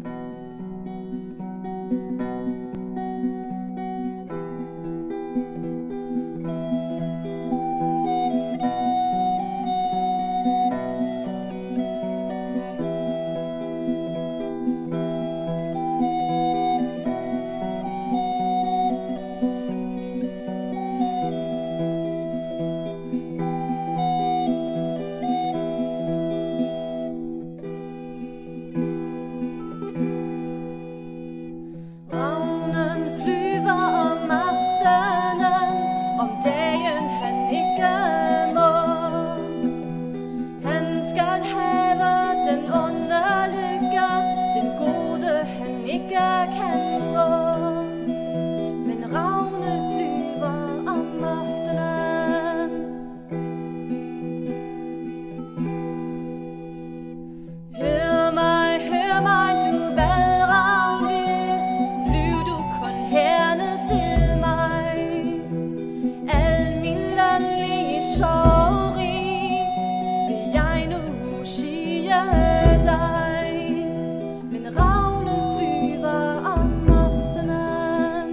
Kan få, men ravnen flyver om aftenen. Hør mig, du valravn vil, flyv du kun herned til mig. Al min landlige sorg vil jeg nu sige dig, men ravnen flyver om aftenen.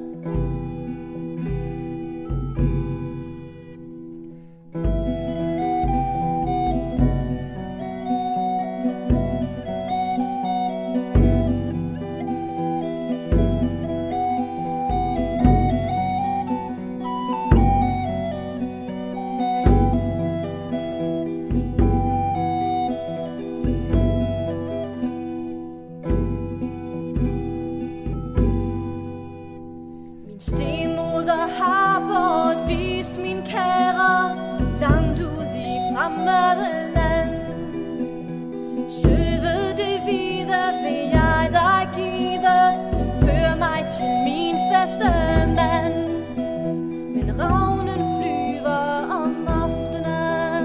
Stenmoder har bortvist min kære langt ud i fremmede land. Sølvet det hvide vil jeg dig give, før mig til min faste mand. Men ravnen flyver om aftenen.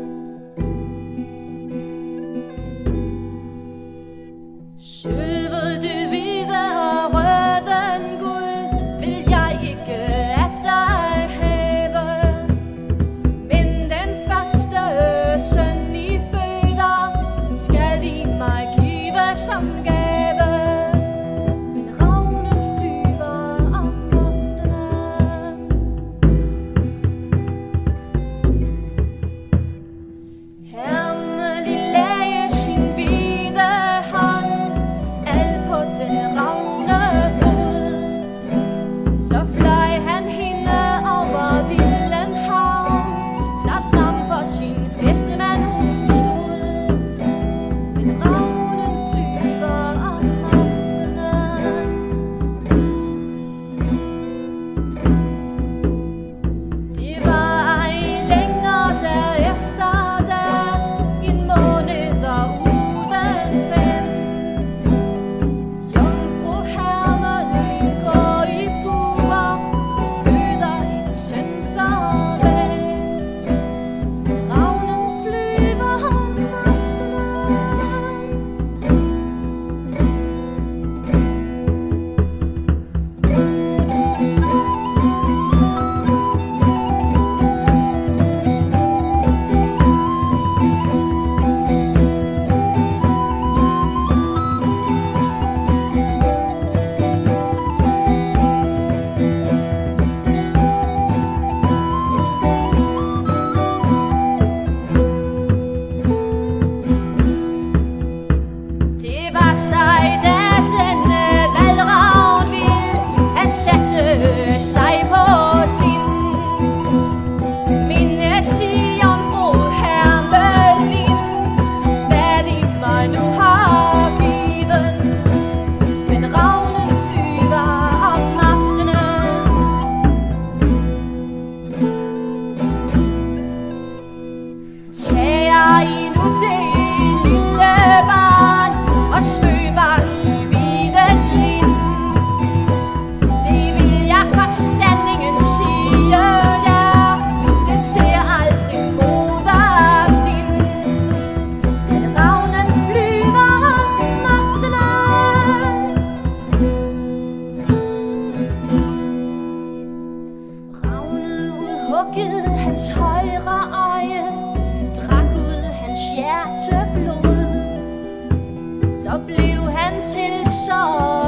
Sølvet det hvide og røden guld vil jeg ikke at dig have, men den første søn I føder skal I mig give som gave. Men ravnen flyver om aftenen. Hermelig lagde sin hvide hånd al på den ravne fod. Så fløj han hende over vilden havn, så frem for sin fæstemand hun stod. Men ravnen flyver så blev han til sorg.